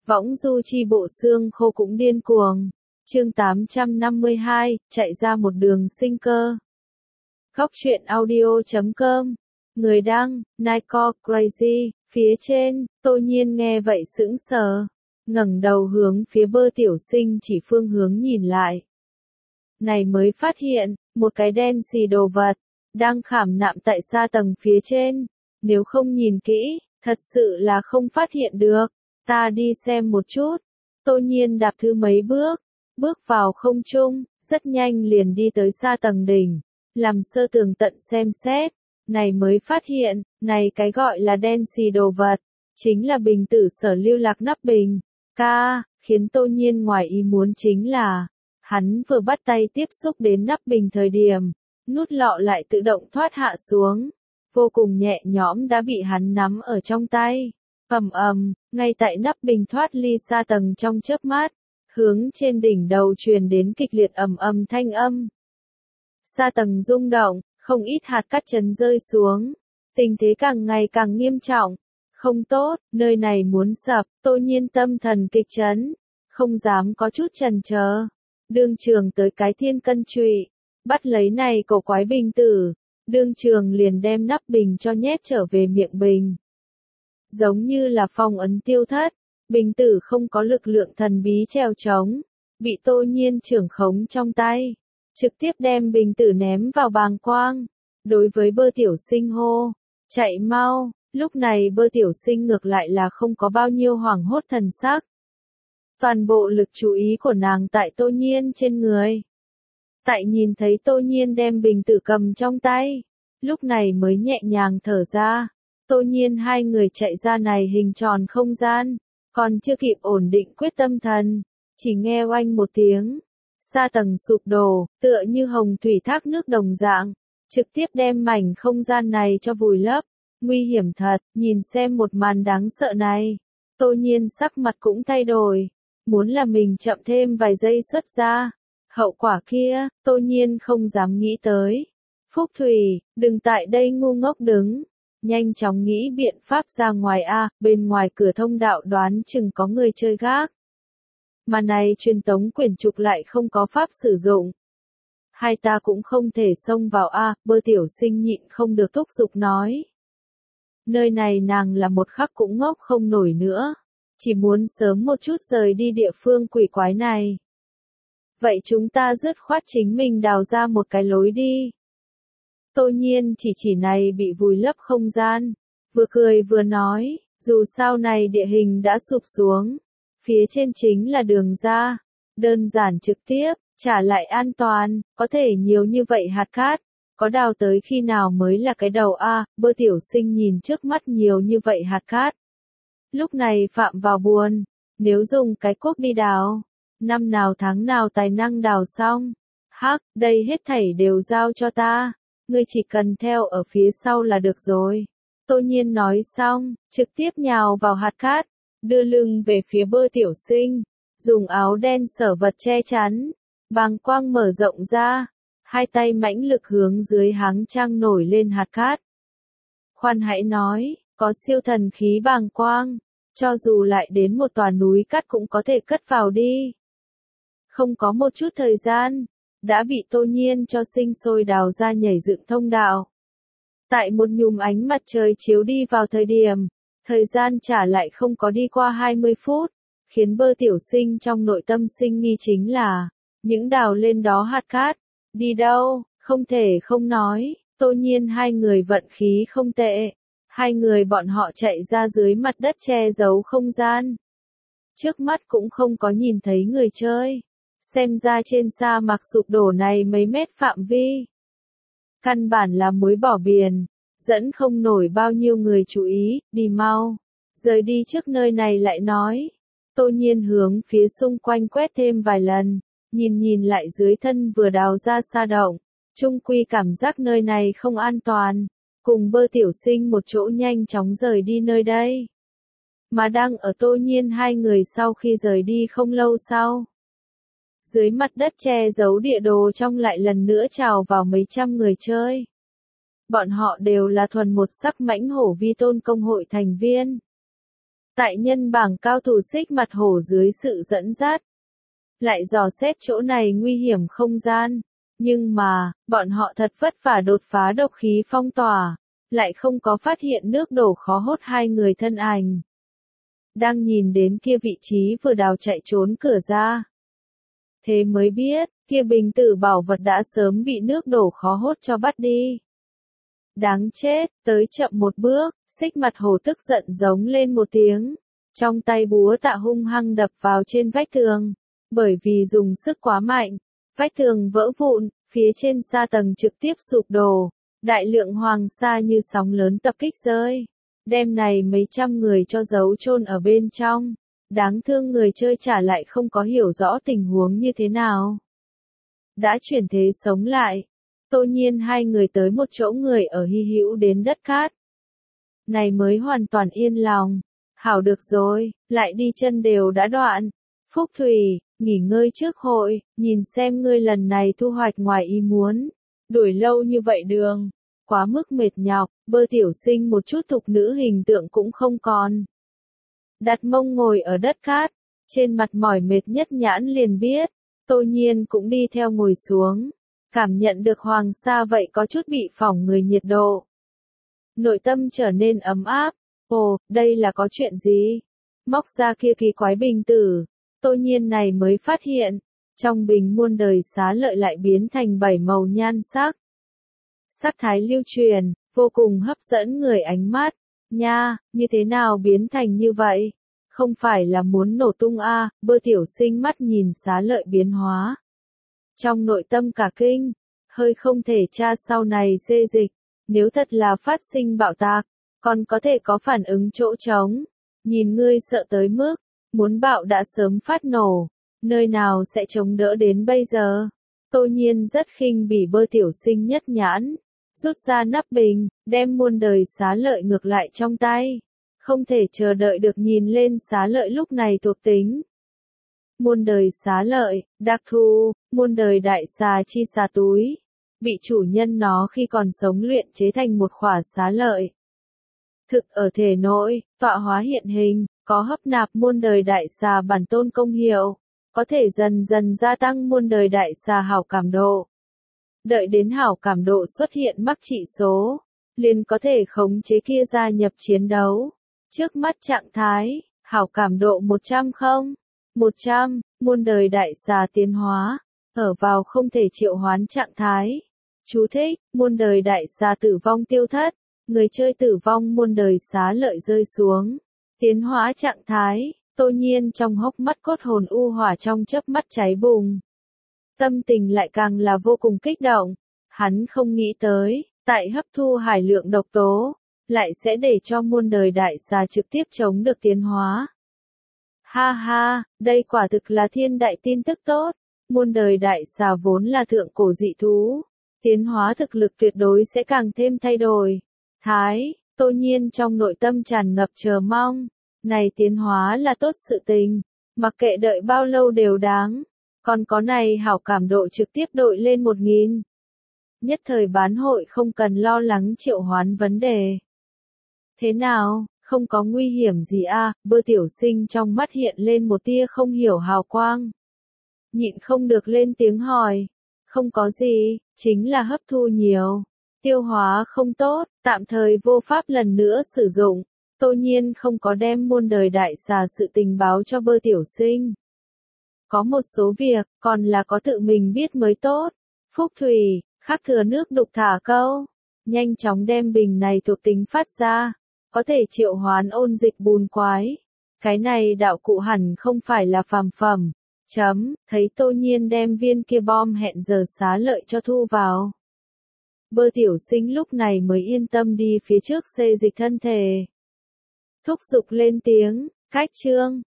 Võng du chi bộ xương khô cũng điên cuồng. Chương 852, chạy ra một đường sinh cơ. Góc truyện audio.com. Người đăng, Nico Crazy. Phía trên, Tô Nhiên nghe vậy sững sờ, ngẩng đầu hướng phía Bơ Tiểu Sinh chỉ phương hướng nhìn lại. Này mới phát hiện, một cái đen xì đồ vật, đang khảm nạm tại xa tầng phía trên. Nếu không nhìn kỹ, thật sự là không phát hiện được. Ta đi xem một chút. Tô Nhiên đạp thứ mấy bước vào không trung, rất nhanh liền đi tới xa tầng đỉnh, làm sơ tường tận xem xét. Này mới phát hiện, này cái gọi là đen xì đồ vật, chính là bình tử sở lưu lạc nắp bình. Khiến Tô Nhiên ngoài ý muốn chính là, hắn vừa bắt tay tiếp xúc đến nắp bình thời điểm, nút lọ lại tự động thoát hạ xuống, vô cùng nhẹ nhõm đã bị hắn nắm ở trong tay. Ngay tại nắp bình thoát ly xa tầng trong chớp mắt, hướng trên đỉnh đầu truyền đến kịch liệt thanh âm. Xa tầng rung động, không ít hạt cát chấn rơi xuống, tình thế càng ngày càng nghiêm trọng. Không tốt, nơi này muốn sập. Tô Nhiên tâm thần kịch chấn, không dám có chút chần chờ, đương trường tới cái thiên cân trụy, bắt lấy này cổ quái bình tử, đương trường liền đem nắp bình cho nhét trở về miệng bình. Giống như là phong ấn tiêu thất, bình tử không có lực lượng thần bí trèo trống, bị Tô Nhiên trưởng khống trong tay, trực tiếp đem bình tử ném vào bàng quang. Đối với Bơ Tiểu Sinh hô, chạy mau. Lúc này Bơ Tiểu Sinh ngược lại là không có bao nhiêu hoảng hốt thần sắc. Toàn bộ lực chú ý của nàng tại Tô Nhiên trên người. Tại nhìn thấy Tô Nhiên đem bình tử cầm trong tay, lúc này mới nhẹ nhàng thở ra. Tô Nhiên hai người chạy ra này hình tròn không gian, còn chưa kịp ổn định quyết tâm thần, chỉ nghe oanh một tiếng, xa tầng sụp đổ, tựa như hồng thủy thác nước đồng dạng, trực tiếp đem mảnh không gian này cho vùi lấp. Nguy hiểm thật, nhìn xem một màn đáng sợ này. Tô Nhiên sắc mặt cũng thay đổi, muốn là mình chậm thêm vài giây xuất ra. Hậu quả kia, Tô Nhiên không dám nghĩ tới. Phúc Thủy, đừng tại đây ngu ngốc đứng. Nhanh chóng nghĩ biện pháp ra ngoài bên ngoài cửa thông đạo đoán chừng có người chơi gác. Mà này truyền tống quyển trục lại không có pháp sử dụng. Hai ta cũng không thể xông vào Bơ Tiểu Sinh nhịn không được thúc giục nói. Nơi này nàng là một khắc cũng ngốc không nổi nữa, chỉ muốn sớm một chút rời đi địa phương quỷ quái này. Vậy chúng ta dứt khoát chính mình đào ra một cái lối đi. Tô Nhiên chỉ này bị vùi lấp không gian, vừa cười vừa nói, dù sao này địa hình đã sụp xuống, phía trên chính là đường ra, đơn giản trực tiếp, trả lại an toàn, có thể nhiều như vậy hạt cát. Có đào tới khi nào mới là cái đầu Bơ Tiểu Sinh nhìn trước mắt nhiều như vậy hạt cát. Lúc này phạm vào buồn, nếu dùng cái cuốc đi đào, năm nào tháng nào tài năng đào xong. Đây hết thảy đều giao cho ta, ngươi chỉ cần theo ở phía sau là được rồi. Tô Nhiên nói xong, trực tiếp nhào vào hạt cát, đưa lưng về phía Bơ Tiểu Sinh, dùng áo đen sở vật che chắn, bàng quang mở rộng ra. Hai tay mãnh lực hướng dưới háng trang nổi lên hạt cát. Khoan hãy nói, có siêu thần khí bàng quang, cho dù lại đến một tòa núi cát cũng có thể cất vào đi. Không có một chút thời gian, đã bị Tô Nhiên cho sinh sôi đào ra nhảy dựng thông đạo. Tại một nhúm ánh mặt trời chiếu đi vào thời gian trả lại không có đi qua 20 phút, khiến Bơ Tiểu Sinh trong nội tâm sinh nghi chính là, những đào lên đó hạt cát. Đi đâu, không thể không nói, Tô Nhiên hai người vận khí không tệ. Hai người bọn họ chạy ra dưới mặt đất che giấu không gian. Trước mắt cũng không có nhìn thấy người chơi. Xem ra trên sa mạc sụp đổ này mấy mét phạm vi. Căn bản là muối bỏ biển, dẫn không nổi bao nhiêu người chú ý, đi mau. Rời đi trước nơi này lại nói. Tô Nhiên hướng phía xung quanh quét thêm vài lần. Nhìn lại dưới thân vừa đào ra sa động, chung quy cảm giác nơi này không an toàn, cùng Bơ Tiểu Sinh một chỗ nhanh chóng rời đi nơi đây. Mà đang ở Tô Nhiên hai người sau khi rời đi không lâu sau. Dưới mặt đất che giấu địa đồ trong lại lần nữa trào vào mấy trăm người chơi. Bọn họ đều là thuần một sắc mãnh hổ vi tôn công hội thành viên. Tại nhân bảng cao thủ xích mặt hổ dưới sự dẫn dắt, lại dò xét chỗ này nguy hiểm không gian. Nhưng mà, bọn họ thật vất vả đột phá độc khí phong tỏa, lại không có phát hiện nước đổ khó hốt hai người thân ảnh. Đang nhìn đến kia vị trí vừa đào chạy trốn cửa ra. Thế mới biết, kia bình tử bảo vật đã sớm bị nước đổ khó hốt cho bắt đi. Đáng chết, tới chậm một bước, xích mặt hổ tức giận giống lên một tiếng. Trong tay búa tạ hung hăng đập vào trên vách tường. Bởi vì dùng sức quá mạnh, vách tường vỡ vụn, phía trên sa tầng trực tiếp sụp đổ. Đại lượng hoàng sa như sóng lớn tập kích rơi. Đêm này mấy trăm người cho giấu chôn ở bên trong. Đáng thương người chơi trả lại không có hiểu rõ tình huống như thế nào. Đã chuyển thế sống lại. Tô nhiên hai người tới một chỗ người ở hy hữu đến đất cát. Này mới hoàn toàn yên lòng. Hảo được rồi, lại đi chân đều đã đoạn. Phúc Thủy, nghỉ ngơi trước hội, nhìn xem ngươi lần này thu hoạch ngoài ý muốn. Đuổi lâu như vậy đường, quá mức mệt nhọc, Bơ tiểu sinh một chút thục nữ hình tượng cũng không còn. Đặt mông ngồi ở đất cát, trên mặt mỏi mệt nhất nhãn liền biết, Tô nhiên cũng đi theo ngồi xuống, cảm nhận được hoàng sa vậy có chút bị phỏng người nhiệt độ. Nội tâm trở nên ấm áp, ồ, đây là có chuyện gì? Móc ra kia kỳ quái bình tử, Tô nhiên này mới phát hiện, trong bình muôn đời xá lợi lại biến thành 7 màu nhan sắc. Sắc thái lưu truyền, vô cùng hấp dẫn người ánh mắt, nha, như thế nào biến thành như vậy? Không phải là muốn nổ tung a? Bơ tiểu sinh mắt nhìn xá lợi biến hóa. Trong nội tâm cả kinh, hơi không thể tra sau này xê dịch, nếu thật là phát sinh bạo tạc, còn có thể có phản ứng chỗ trống. Nhìn ngươi sợ tới mức, muốn bạo đã sớm phát nổ, nơi nào sẽ chống đỡ đến bây giờ? Tô nhiên rất khinh bỉ Bơ tiểu sinh nhất nhãn, rút ra nắp bình, đem muôn đời xá lợi ngược lại trong tay. Không thể chờ đợi được nhìn lên xá lợi lúc này thuộc tính. Muôn đời xá lợi, đặc thù, muôn đời đại xà chi xà túi. Bị chủ nhân nó khi còn sống luyện chế thành một khỏa xá lợi. Thực ở thể nội, tọa hóa hiện hình, có hấp nạp muôn đời đại xà bản tôn công hiệu. Có thể dần dần gia tăng muôn đời đại xà hảo cảm độ. Đợi đến hảo cảm độ xuất hiện mắc trị số, liền có thể khống chế kia gia nhập chiến đấu. Trước mắt trạng thái, hảo cảm độ 100 không? 100, muôn đời đại xà tiến hóa, ở vào không thể triệu hoán trạng thái. Chú thích, muôn đời đại xà tử vong tiêu thất, người chơi tử vong muôn đời xá lợi rơi xuống. Tiến hóa trạng thái, Tô nhiên trong hốc mắt cốt hồn u hỏa trong chớp mắt cháy bùng. Tâm tình lại càng là vô cùng kích động, hắn không nghĩ tới, tại hấp thu hải lượng độc tố, lại sẽ để cho muôn đời đại xà trực tiếp chống được tiến hóa. Ha ha, đây quả thực là thiên đại tin tức tốt, muôn đời đại xà vốn là thượng cổ dị thú, tiến hóa thực lực tuyệt đối sẽ càng thêm thay đổi. Tô nhiên trong nội tâm tràn ngập chờ mong, này tiến hóa là tốt sự tình, mặc kệ đợi bao lâu đều đáng, còn có này hảo cảm độ trực tiếp đội lên 1000. Nhất thời bán hội không cần lo lắng triệu hoán vấn đề. Thế nào, không có nguy hiểm gì a? Bơ tiểu sinh trong mắt hiện lên một tia không hiểu hào quang. Nhịn không được lên tiếng hỏi. Không có gì, chính là hấp thu nhiều. Tiêu hóa không tốt, tạm thời vô pháp lần nữa sử dụng. Tô nhiên không có đem muôn đời đại xà sự tình báo cho Bơ tiểu sinh. Có một số việc, còn là có tự mình biết mới tốt. Phúc Thủy, khắc thừa nước đục thả câu. Nhanh chóng đem bình này thuộc tính phát ra. Có thể triệu hoán ôn dịch bùn quái. Cái này đạo cụ hẳn không phải là phàm phẩm. Thấy Tô nhiên đem viên kia bom hẹn giờ xá lợi cho thu vào. Bơ tiểu sinh lúc này mới yên tâm đi phía trước xê dịch thân thể. Thúc giục lên tiếng, cách chương.